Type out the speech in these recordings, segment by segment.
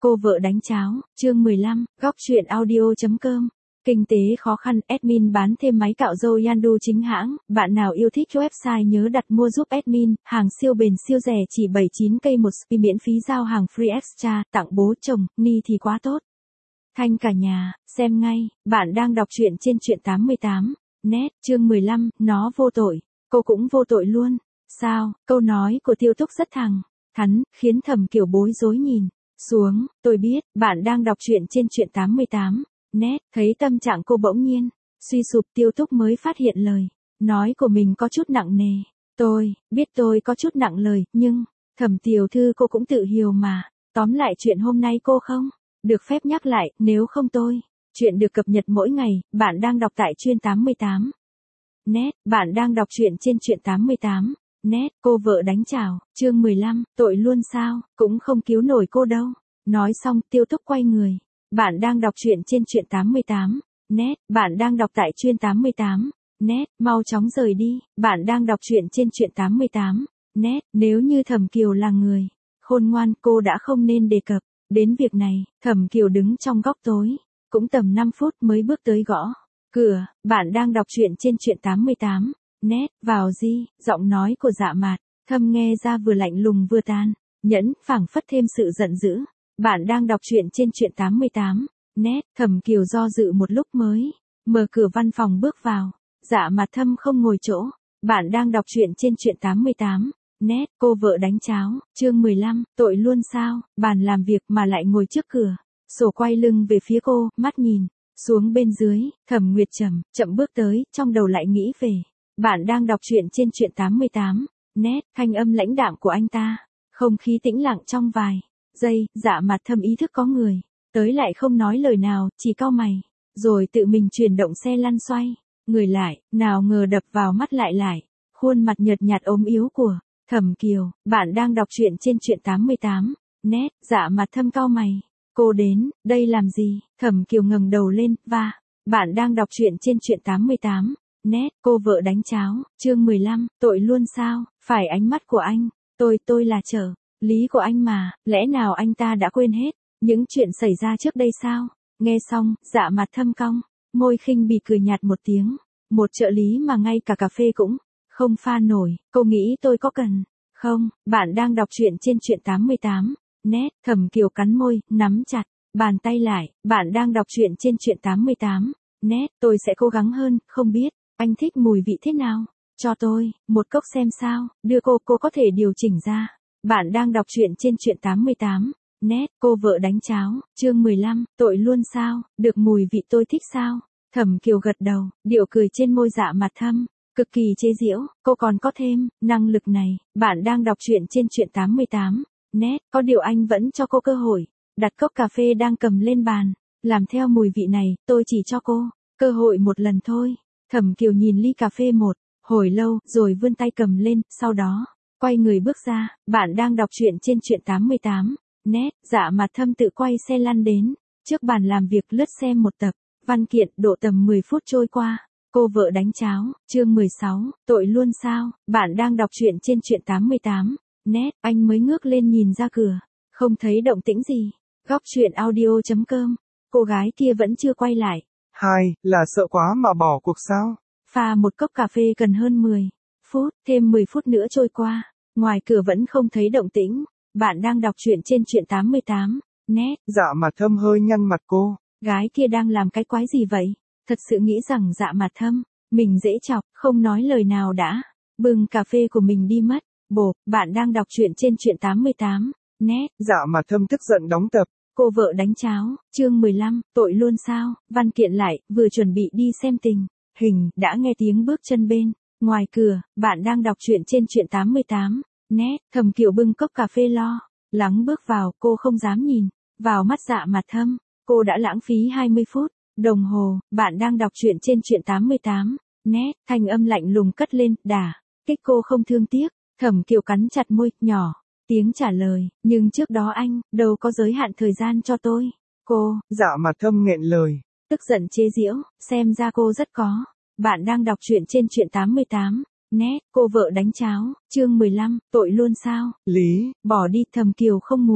Cô vợ đánh cháo, chương 15, góc chuyện audio.com. Kinh tế khó khăn, admin bán thêm máy cạo râu Yandu chính hãng, bạn nào yêu thích website nhớ đặt mua giúp admin, hàng siêu bền siêu rẻ chỉ 79k một spi miễn phí giao hàng free extra, tặng bố chồng, ni thì quá tốt. Thanh cả nhà, xem ngay, bạn đang đọc truyện trên truyện 88, net, chương 15, nó vô tội, cô cũng vô tội luôn. Sao, câu nói của Tiêu Túc rất thẳng thắn, khiến Thẩm Kiều bối rối nhìn xuống, tôi biết, bạn đang đọc truyện trên truyện 88, net, thấy tâm trạng cô bỗng nhiên suy sụp, Tiêu Túc mới phát hiện lời nói của mình có chút nặng nề. Tôi biết tôi có chút nặng lời, nhưng, Thẩm tiểu thư cô cũng tự hiểu mà, tóm lại chuyện hôm nay cô không được phép nhắc lại, nếu không tôi. Chuyện được cập nhật mỗi ngày, bạn đang đọc tại truyện 88. Net, bạn đang đọc truyện trên truyện 88. Net, cô vợ đánh chảo, chương 15, tội luôn sao, cũng không cứu nổi cô đâu. Nói xong, Tiêu Túc quay người. Bạn đang đọc truyện trên truyện 88. Net, bạn đang đọc tại truyện 88. Net, mau chóng rời đi, bạn đang đọc truyện trên truyện 88. Net, nếu như Thẩm Kiều là người khôn ngoan, cô đã không nên đề cập đến việc này. Thẩm Kiều đứng trong góc tối, cũng tầm 5 phút mới bước tới gõ cửa. Bạn đang đọc truyện trên truyện 88. Net, vào di, giọng nói của Dạ Mạt Thâm nghe ra vừa lạnh lùng vừa tàn nhẫn, phảng phất thêm sự giận dữ. Bạn đang đọc truyện trên truyện 88. Net, Thẩm Kiều do dự một lúc mới mở cửa văn phòng bước vào. Dạ Mạt Thâm không ngồi chỗ. Bạn đang đọc truyện trên truyện 88. Net, cô vợ đánh cháo, chương 15, tội luôn sao, bàn làm việc mà lại ngồi trước cửa sổ quay lưng về phía cô, mắt nhìn xuống bên dưới. Thẩm Nguyệt chậm bước tới, trong đầu lại nghĩ về. Bạn đang đọc truyện trên truyện 88. Net, thanh âm lãnh đạm của anh ta. Không khí tĩnh lặng trong vài giây, Dạ Mạt Thâm ý thức có người tới lại không nói lời nào, chỉ cau mày, rồi tự mình chuyển động xe lăn xoay người lại, nào ngờ đập vào mắt lại khuôn mặt nhợt nhạt ốm yếu của Thẩm Kiều. Bạn đang đọc truyện trên truyện 88. Net, Dạ Mạt Thâm cau mày. Cô đến đây làm gì? Thẩm Kiều ngẩng đầu lên, và bạn đang đọc truyện trên truyện 88. Net, cô vợ đánh cháo, chương 15, tội luôn sao, phải ánh mắt của anh, tôi là trợ lý của anh mà, lẽ nào anh ta đã quên hết những chuyện xảy ra trước đây sao? Nghe xong, Dạ Mạt Thâm cong môi khinh bỉ cười nhạt một tiếng, một trợ lý mà ngay cả cà phê cũng không pha nổi, cô nghĩ tôi có cần không? Bạn đang đọc truyện trên truyện 88. Net, Thẩm Kiều cắn môi, nắm chặt bàn tay lại. Bạn đang đọc truyện trên truyện 88. Net, tôi sẽ cố gắng hơn, không biết anh thích mùi vị thế nào? Cho tôi một cốc xem sao, đưa cô có thể điều chỉnh ra. Bạn đang đọc truyện trên truyện 88. Net, cô vợ đánh cháo, chương 15, tội luôn sao, được mùi vị tôi thích sao? Thẩm Kiều gật đầu, điệu cười trên môi Dạ Mạt Thâm cực kỳ chế giễu, cô còn có thêm năng lực này. Bạn đang đọc truyện trên truyện 88. Net, có điều anh vẫn cho cô cơ hội. Đặt cốc cà phê đang cầm lên bàn, làm theo mùi vị này, tôi chỉ cho cô cơ hội một lần thôi. Thẩm Kiều nhìn ly cà phê một hồi lâu, rồi vươn tay cầm lên, sau đó quay người bước ra. Bạn đang đọc truyện trên truyện 88. Net, Dạ Mạt Thâm tự quay xe lăn đến trước bàn làm việc, lướt xem một tập văn kiện, độ tầm 10 phút trôi qua. Cô vợ đánh cháo, chương 16, tội luôn sao, bạn đang đọc truyện trên truyện 88. Net, anh mới ngước lên nhìn ra cửa, không thấy động tĩnh gì. Góc chuyện audio.com, cô gái kia vẫn chưa quay lại. Hai, là sợ quá mà bỏ cuộc sao? Pha một cốc cà phê cần hơn 10 phút, thêm 10 phút nữa trôi qua, ngoài cửa vẫn không thấy động tĩnh. Bạn đang đọc truyện trên truyện 88. Net, Dạ Mạt Thâm hơi nhăn mặt cô. Gái kia đang làm cái quái gì vậy? Thật sự nghĩ rằng Dạ Mạt Thâm mình dễ chọc, không nói lời nào đã bưng cà phê của mình đi mất. Bộp, bạn đang đọc truyện trên truyện 88. Net, Dạ Mạt Thâm tức giận đóng tập. Cô vợ đánh cháo, chương 15, tội luôn sao, văn kiện lại, vừa chuẩn bị đi xem tình hình, đã nghe tiếng bước chân bên ngoài cửa. Bạn đang đọc truyện trên truyện 88. Net, Thẩm Kiều bưng cốc cà phê lo lắng bước vào, cô không dám nhìn vào mắt Dạ Mạt Thâm. Cô đã lãng phí 20 phút đồng hồ. Bạn đang đọc truyện trên truyện 88. Net, thanh âm lạnh lùng cất lên, đả kích cô không thương tiếc. Thẩm Kiều cắn chặt môi, nhỏ tiếng trả lời, nhưng trước đó anh đâu có giới hạn thời gian cho tôi. Cô, Dạ Mạt Thâm nghẹn lời, tức giận chế giễu, xem ra cô rất có. Bạn đang đọc truyện trên truyện 88. Net, cô vợ đánh cháo, chương 15, tội luôn sao? Lý, Bỏ đi. Thẩm Kiều không muốn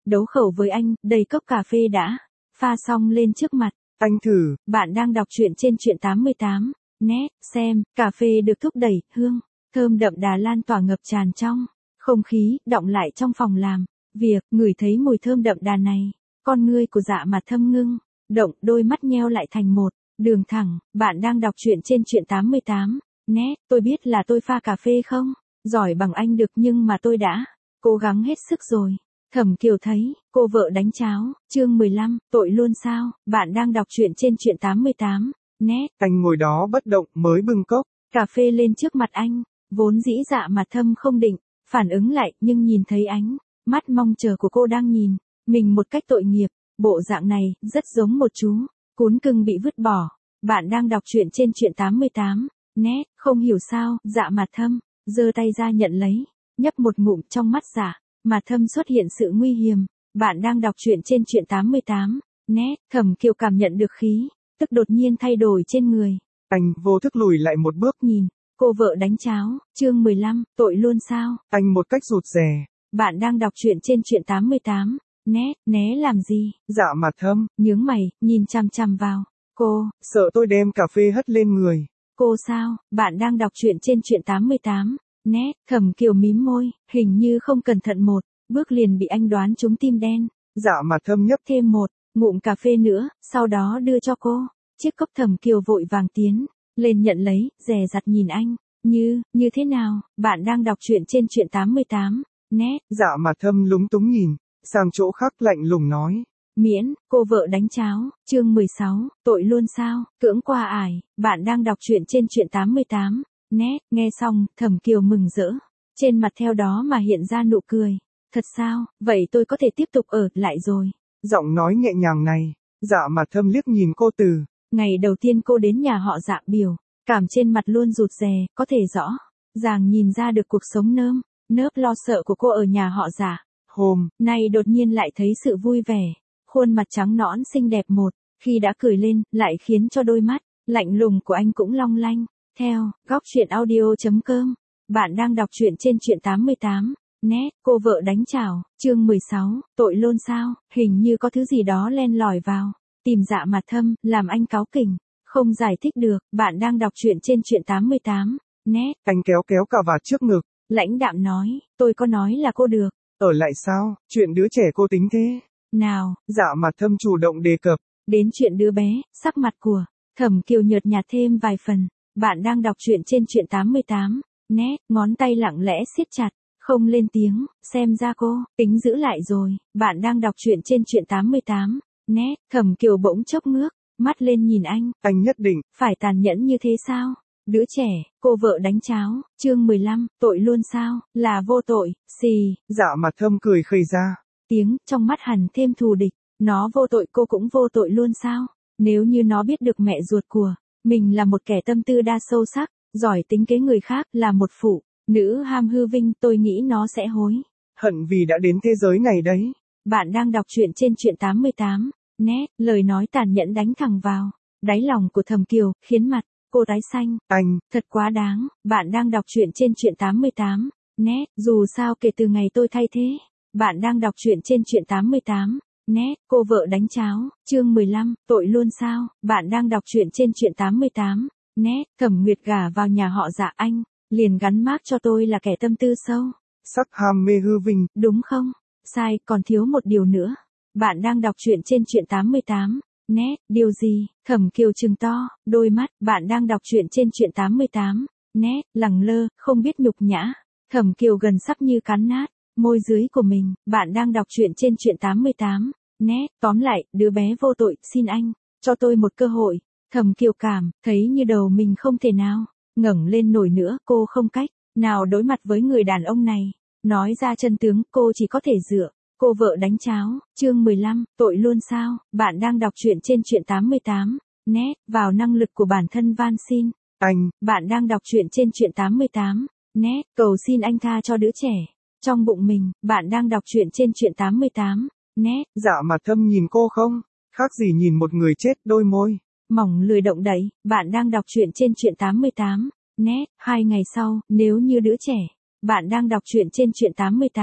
Đấu khẩu với anh, đầy cốc cà phê đã. Pha xong lên trước mặt. Anh thử. Bạn đang đọc truyện trên truyện 88. Nét, xem, cà phê được thúc đẩy, hương, thơm đậm đà lan tỏa ngập tràn trong không khí, đọng lại trong phòng làm việc, ngửi thấy mùi thơm đậm đà này. Con ngươi của Dạ Mạt Thâm ngưng, động, đôi mắt nheo lại thành một đường thẳng. Bạn đang đọc truyện trên truyện 88. Nét, tôi biết là tôi pha cà phê không giỏi bằng anh được nhưng mà tôi đã cố gắng hết sức rồi. Thẩm Kiều thấy, cô vợ đánh cháo, chương 15, tội luôn sao. Bạn đang đọc truyện trên truyện 88. Nét. Anh ngồi đó bất động mới bưng cốc cà phê lên trước mặt anh, vốn dĩ Dạ Mạt Thâm không định phản ứng lại, nhưng nhìn thấy ánh mắt mong chờ của cô đang nhìn mình một cách tội nghiệp, bộ dạng này rất giống một chú cún cưng bị vứt bỏ. Bạn đang đọc truyện trên truyện 88. Nét, không hiểu sao, Dạ Mạt Thâm giơ tay ra nhận lấy, nhấp một ngụm. Trong mắt Dạ Mạt Thâm xuất hiện sự nguy hiểm. Bạn đang đọc truyện trên truyện 88. Nét, Thẩm Kiều cảm nhận được khí tức đột nhiên thay đổi trên người. Anh vô thức lùi lại một bước. Nhìn cô vợ đánh cháo, chương 15, tội luôn sao. Anh một cách rụt rè. Bạn đang đọc truyện trên truyện 88. Nét, né làm gì? Dạ Mạt Thâm Nhướng mày, nhìn chằm chằm vào cô. sợ tôi đem cà phê hất lên người. Cô sao? Bạn đang đọc truyện trên truyện 88. Nét, Thẩm Kiều mím môi, hình như không cẩn thận một bước liền bị anh đoán trúng tim đen. Dạ Mạt Thâm nhấp thêm một ngụm cà phê nữa, sau đó đưa cho cô chiếc cốc. Thẩm Kiều vội vàng tiến lên nhận lấy, dè dặt nhìn anh, như thế nào. Bạn đang đọc truyện trên truyện 88. Nét. Dạ Mạt Thâm lúng túng nhìn sang chỗ khác, lạnh lùng nói. Miễn, cô vợ đánh cháo, chương 16, tội luôn sao. Cưỡng qua ải. Bạn đang đọc truyện trên truyện 88. Nét. Nghe xong, Thẩm Kiều mừng rỡ, trên mặt theo đó mà hiện ra nụ cười. Thật sao, vậy tôi có thể tiếp tục ở lại rồi. Giọng nói nhẹ nhàng này, Dạ Mạt Thâm liếc nhìn cô từ ngày đầu tiên cô đến nhà họ Dạ, biểu cảm trên mặt luôn rụt rè, có thể rõ ràng nhìn ra được cuộc sống nơm nớp lo sợ của cô ở nhà họ Dạ. Hôm nay đột nhiên lại thấy sự vui vẻ, khuôn mặt trắng nõn xinh đẹp một khi đã cười lên, lại khiến cho đôi mắt lạnh lùng của anh cũng long lanh. Theo góc truyện audio.com, bạn đang đọc truyện trên truyện 88. Nét, cô vợ đánh chảo, chương 16, tội luôn sao. Hình như có thứ gì đó len lỏi vào tìm Dạ Mạt Thâm, làm anh cáu kỉnh, không giải thích được. Bạn đang đọc truyện trên truyện 88. Nét. Anh kéo kéo cà vạt trước ngực, lãnh đạm nói, tôi có nói là cô được ở lại sao, chuyện đứa trẻ cô tính thế nào. Dạ Mạt Thâm chủ động đề cập đến chuyện đứa bé. Sắc mặt của Thẩm Kiều nhợt nhạt thêm vài phần. Bạn đang đọc truyện trên truyện 88. Nét, ngón tay lặng lẽ siết chặt, không lên tiếng, xem ra cô tính giữ lại rồi. Bạn đang đọc truyện trên truyện 88. Nét, Thẩm Kiều bỗng chốc ngước mắt lên nhìn anh nhất định phải tàn nhẫn như thế sao? Đứa trẻ, cô vợ đánh cháo, chương 15, tội luôn sao, là vô tội. Xì. Dạ Mạt Thâm cười khơi ra tiếng, trong mắt hằn thêm thù địch. Nó vô tội, cô cũng vô tội luôn sao? Nếu như nó biết được mẹ ruột của mình là một kẻ tâm tư đa sâu sắc, giỏi tính kế người khác, là một phụ nữ ham hư vinh, tôi nghĩ nó sẽ hối hận vì đã đến thế giới này đấy. Bạn đang đọc truyện trên truyện 88. Nét, lời nói tàn nhẫn đánh thẳng vào đáy lòng của Thẩm Kiều, khiến mặt cô tái xanh. Anh, thật quá đáng. Bạn đang đọc truyện trên truyện 88. Nét, dù sao kể từ ngày tôi thay thế. Bạn đang đọc truyện trên truyện 88. Nét, cô vợ đánh cháo, chương 15, tội luôn sao. Bạn đang đọc truyện trên truyện 88. Nét, Thẩm Nguyệt gả vào nhà họ Dạ, anh liền gắn mác cho tôi là kẻ tâm tư sâu sắc ham mê hư vinh, đúng không? Sai, còn thiếu một điều nữa. Bạn đang đọc truyện trên truyện 88. Nét, điều gì? Thẩm Kiều trừng to đôi mắt. Bạn đang đọc truyện trên truyện 88. Nét, lẳng lơ, không biết nhục nhã. Thẩm Kiều gần sắp như cắn nát môi dưới của mình. Bạn đang đọc truyện trên truyện 88. Nét, tóm lại, đứa bé vô tội, xin anh cho tôi một cơ hội. Thẩm Kiều cảm thấy như đầu mình không thể nào ngẩng lên nổi nữa, cô không cách nào đối mặt với người đàn ông này. Nói ra chân tướng, cô chỉ có thể dựa cô vợ đánh cháo, chương 15, tội luôn sao. Bạn đang đọc truyện trên truyện 88. Nét, vào năng lực của bản thân van xin anh. Bạn đang đọc truyện trên truyện 88. Nét, cầu xin anh tha cho đứa trẻ trong bụng mình. Bạn đang đọc truyện trên truyện 88. Nét, Dạ Mạt Thâm nhìn cô không khác gì nhìn một người chết, đôi môi mỏng lười động đậy. Bạn đang đọc truyện trên truyện 88. Nét, 2 ngày sau, nếu như đứa trẻ. Bạn đang đọc truyện trên truyện 88.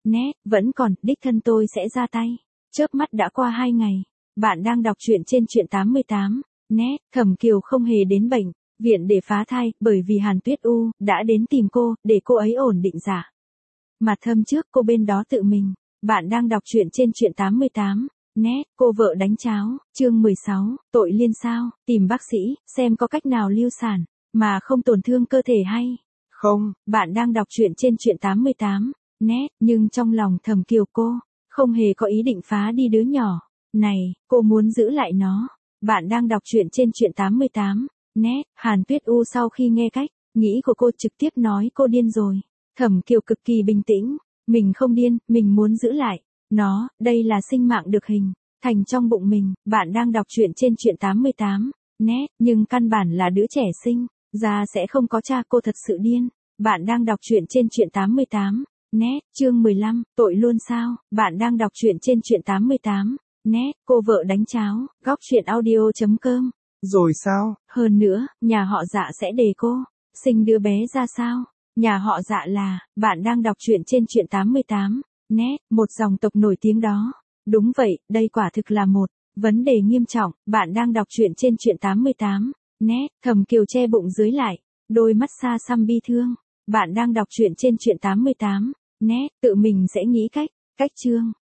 Nét, vẫn còn, đích thân tôi sẽ ra tay. Chớp mắt đã qua 2 ngày. Bạn đang đọc truyện trên truyện 88. Nét, Thẩm Kiều không hề đến bệnh viện để phá thai, bởi vì Hàn Tuyết U đã đến tìm cô, để cô ấy ổn định dạ. Mà thâm trước cô bên đó tự mình. Bạn đang đọc truyện trên truyện 88. Nét, cô vợ đánh cháo, chương 16, tội liên sao, tìm bác sĩ, xem có cách nào lưu sản, mà không tổn thương cơ thể hay. Không. Bạn đang đọc truyện trên truyện 88. Nét, nhưng trong lòng Thẩm Kiều cô không hề có ý định phá đi đứa nhỏ này, cô muốn giữ lại nó. Bạn đang đọc truyện trên truyện 88. Nét, Hàn Tuyết U sau khi nghe cách nghĩ của cô trực tiếp nói cô điên rồi. Thẩm Kiều cực kỳ bình tĩnh, mình không điên, mình muốn giữ lại nó, đây là sinh mạng được hình thành trong bụng mình. Bạn đang đọc truyện trên truyện 88. Nét, nhưng căn bản là đứa trẻ sinh ra sẽ không có cha, cô thật sự điên. Bạn đang đọc truyện trên truyện 88. Nét, chương 15, tội luôn sao? Bạn đang đọc truyện trên truyện 88. Nét, cô vợ đánh cháo, góc truyện audio.com. Rồi sao? Hơn nữa, nhà họ Dạ sẽ để cô sinh đứa bé ra sao? Nhà họ Dạ là, bạn đang đọc truyện trên truyện 88. Nét, một dòng tộc nổi tiếng đó. Đúng vậy, đây quả thực là một vấn đề nghiêm trọng. Bạn đang đọc truyện trên truyện 88. Nét, Thẩm Kiều che bụng dưới lại, đôi mắt xa xăm bi thương. Bạn đang đọc truyện trên truyện 88. Nét, tự mình sẽ nghĩ cách chương